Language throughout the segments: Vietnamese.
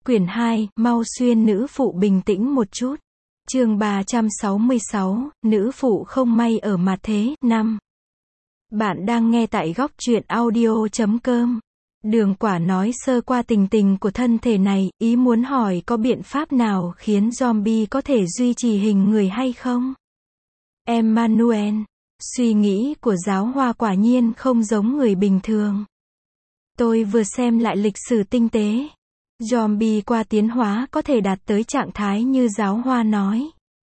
Quyển 2, mau xuyên nữ phụ bình tĩnh một chút. Chương 366, nữ phụ không may ở mặt thế, 5. Bạn đang nghe tại góc truyện audio.com. Đường Quả nói sơ qua tình tình của thân thể này, ý muốn hỏi có biện pháp nào khiến zombie có thể duy trì hình người hay không? Emmanuel, suy nghĩ của giáo hoa quả nhiên không giống người bình thường. Tôi vừa xem lại lịch sử tinh tế. Zombie qua tiến hóa có thể đạt tới trạng thái như giáo hoa nói.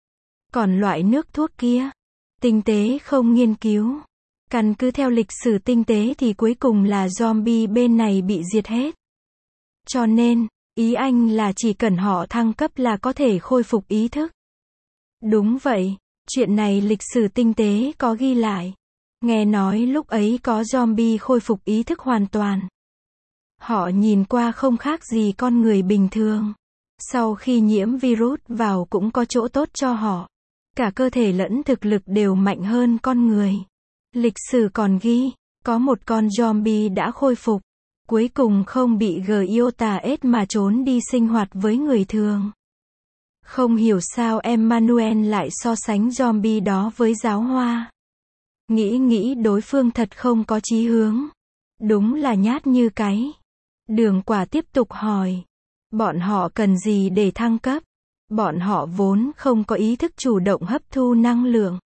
Còn loại nước thuốc kia, tinh tế không nghiên cứu. Căn cứ theo lịch sử tinh tế thì cuối cùng là zombie bên này bị diệt hết. Cho nên, ý anh là chỉ cần họ thăng cấp là có thể khôi phục ý thức. Đúng vậy, chuyện này lịch sử tinh tế có ghi lại. Nghe nói lúc ấy có zombie khôi phục ý thức hoàn toàn. Họ nhìn qua không khác gì con người bình thường. Sau khi nhiễm virus vào cũng có chỗ tốt cho họ. Cả cơ thể lẫn thực lực đều mạnh hơn con người. Lịch sử còn ghi, có một con zombie đã khôi phục. Cuối cùng không bị Giotaes mà trốn đi sinh hoạt với người thường. Không hiểu sao Emmanuel lại so sánh zombie đó với giáo hoa. Nghĩ đối phương thật không có chí hướng. Đúng là nhát như cái. Đường Quả tiếp tục hỏi. Bọn họ cần gì để thăng cấp? Bọn họ vốn không có ý thức chủ động hấp thu năng lượng.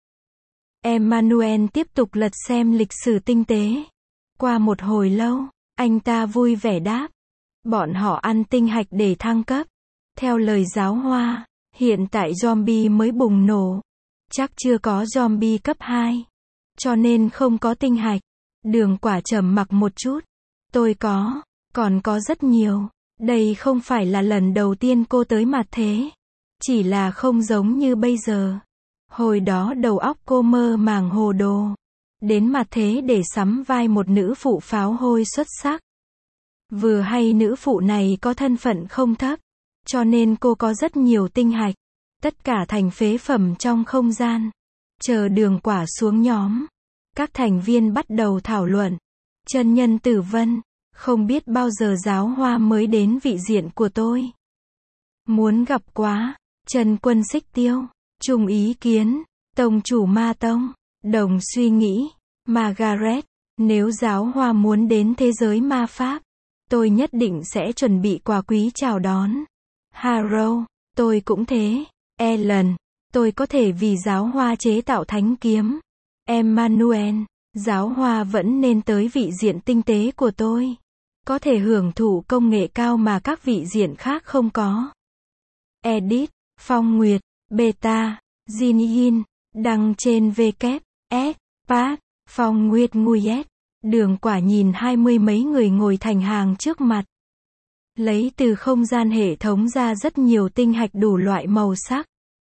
Emmanuel tiếp tục lật xem lịch sử tinh tế. Qua một hồi lâu, anh ta vui vẻ đáp. Bọn họ ăn tinh hạch để thăng cấp. Theo lời giáo hoa, hiện tại zombie mới bùng nổ. Chắc chưa có zombie cấp 2. Cho nên không có tinh hạch. Đường Quả trầm mặc một chút. Tôi có. Còn có rất nhiều. Đây không phải là lần đầu tiên cô tới mặt thế. Chỉ là không giống như bây giờ. Hồi đó đầu óc cô mơ màng hồ đồ. Đến mặt thế để sắm vai một nữ phụ pháo hôi xuất sắc. Vừa hay nữ phụ này có thân phận không thấp. Cho nên cô có rất nhiều tinh hạch. Tất cả thành phế phẩm trong không gian. Chờ Đường Quả xuống nhóm. Các thành viên bắt đầu thảo luận. Chân nhân Tử Vân. Không biết bao giờ giáo hoa mới đến vị diện của tôi. Muốn gặp quá. Trần Quân Xích Tiêu. Chung ý kiến. Tông chủ Ma Tông. Đồng suy nghĩ. Margaret. Nếu giáo hoa muốn đến thế giới ma pháp, tôi nhất định sẽ chuẩn bị quà quý chào đón. Harrow. Tôi cũng thế. Ellen. Tôi có thể vì giáo hoa chế tạo thánh kiếm. Emmanuel. Giáo hoa vẫn nên tới vị diện tinh tế của tôi. Có thể hưởng thụ công nghệ cao mà các vị diện khác không có. Edit, Phong Nguyệt, Beta, Zin, đăng trên WS, Pad, Phong Nguyệt Nguyệt. Đường Quả nhìn 20 mấy người ngồi thành hàng trước mặt. Lấy từ không gian hệ thống ra rất nhiều tinh hạch đủ loại màu sắc.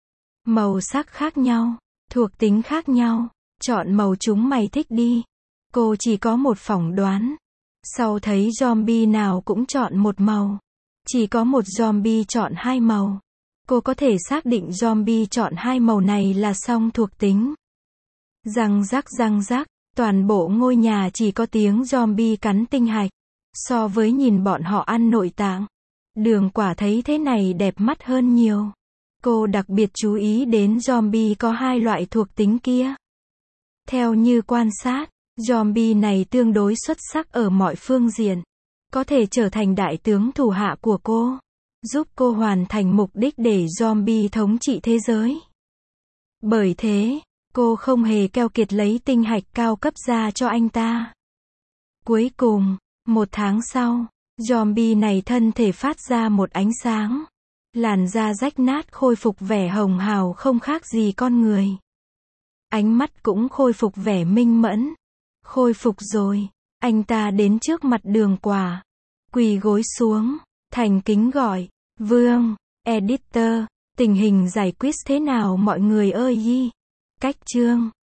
Màu sắc khác nhau, thuộc tính khác nhau. Chọn màu chúng mày thích đi. Cô chỉ có một phỏng đoán. Sau thấy zombie nào cũng chọn một màu. Chỉ có một zombie chọn hai màu. Cô có thể xác định zombie chọn hai màu này là song thuộc tính. Răng rắc, toàn bộ ngôi nhà chỉ có tiếng zombie cắn tinh hạch. So với nhìn bọn họ ăn nội tạng, Đường Quả thấy thế này đẹp mắt hơn nhiều. Cô đặc biệt chú ý đến zombie có hai loại thuộc tính kia. Theo như quan sát, zombie này tương đối xuất sắc ở mọi phương diện. Có thể trở thành đại tướng thủ hạ của cô. Giúp cô hoàn thành mục đích để zombie thống trị thế giới. Bởi thế, cô không hề keo kiệt lấy tinh hạch cao cấp ra cho anh ta. Cuối cùng, 1 tháng sau, zombie này thân thể phát ra một ánh sáng. Làn da rách nát khôi phục vẻ hồng hào không khác gì con người. Ánh mắt cũng khôi phục vẻ minh mẫn. Khôi phục rồi, anh ta đến trước mặt Đường Quả. Quỳ gối xuống, thành kính gọi, Vương, Editor, tình hình giải quyết thế nào mọi người ơi? Cách chương